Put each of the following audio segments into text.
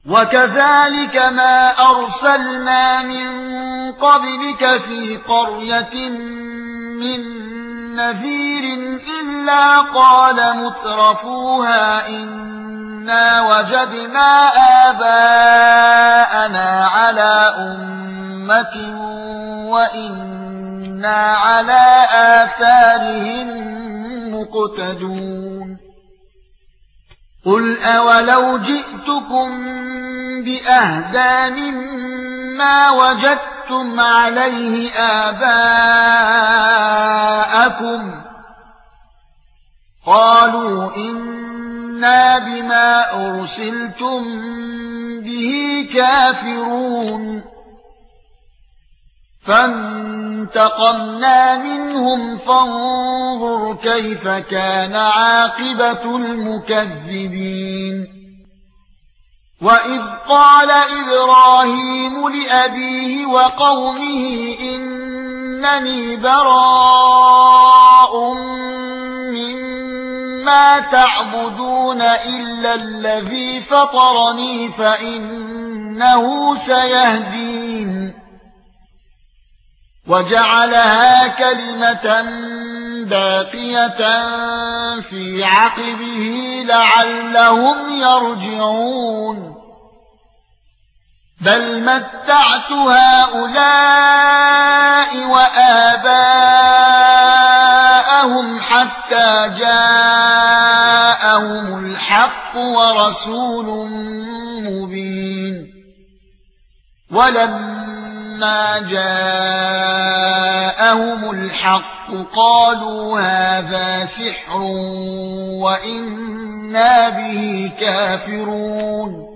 وَكَذَلِكَ مَا أَرْسَلْنَا مِن قَبْلِكَ فِي قَرْيَةٍ مِّن نَّذِيرٍ إِلَّا قَالَ مُتْرَفُوهَا إِنَّا وَجَدْنَا آبَاءَنَا عَلَى أُمَّةٍ وَإِنَّا عَلَى آثَارِهِم مُقْتَدُونَ قُلْ أَوَلَوْ جِئْتُكُم بِأَهْدَىٰ مِمَّا وَجَدتُّمْ عَلَيْهِ آبَاءَكُمْ قَالُوا إِنَّا بِمَا أُرْسِلْتُم بِهِ كَافِرُونَ فَانتَقَمْنَا مِنْهُمْ فَانظُرْ كَيْفَ كَانَ عَاقِبَةُ الْمُكَذِّبِينَ وَإِذْ قَالَ إِبْرَاهِيمُ لِأَبِيهِ وَقَوْمِهِ إِنَّنِي بَرَاءٌ مِّمَّا تَعْبُدُونَ إِلَّا الَّذِي فَطَرَنِي فَإِنَّهُ سَيَهْدِينِ وَجَعَلَهَا كَلِمَةً بَاقِيَةً فِي عَقِبِهِ لَعَلَّهُمْ يَرْجِعُونَ بَلْ مَتَّعْتُ هَؤُلَاءِ وَآبَاءَهُمْ حَتَّى جَاءَهُمُ الْحَقُّ وَرَسُولٌ مُّبِينٌ وَلَمَّا جَاءَهُمُ الْحَقُّ قَالُوا هَذَا سِحْرٌ وَإِنَّا بِهِ كَافِرُونَ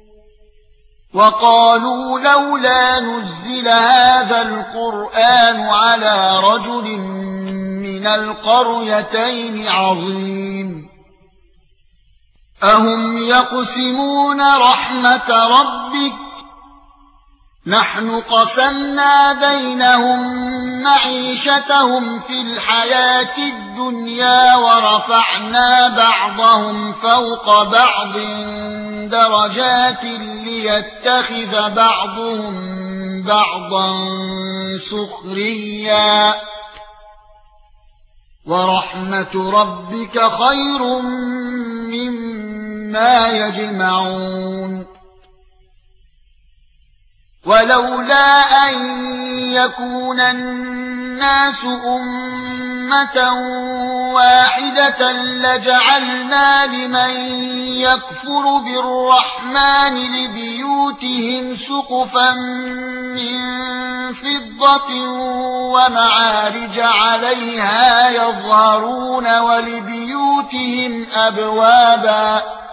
وَقَالُوا لَوْلَا نُزِّلَ هَذَا الْقُرْآنُ عَلَى رَجُلٍ مِّنَ الْقَرْيَتَيْنِ عَظِيمٍ أَهُمْ يَقْسِمُونَ رَحْمَةَ رَبِّكَ نَحْنُ قَسَمْنَا بَيْنَهُم مَّعِيشَتَهُمْ فِي الْحَيَاةِ الدُّنْيَا وَرَفَعْنَا بَعْضَهُمْ فَوْقَ بَعْضٍ دَرَجَاتٍ لِيَتَّخِذَ بَعْضُهُم بَعْضًا سُخْرِيًّا وَرَحْمَةُ رَبِّكَ خَيْرٌ مِّمَّا يَجْمَعُونَ وَلَوْلَا أَن يَكُونَ النَّاسُ أُمَّةً وَاحِدَةً لَّجَعَلْنَا لِمَن يَكْفُرُ بِالرَّحْمَٰنِ لِبُيُوتِهِمْ سُقُفًا مِّن فِضَّةٍ وَمَعَارِجَ عَلَيْهَا يَظْهَرُونَ وَلِبُيُوتِهِمْ أَبْوَابًا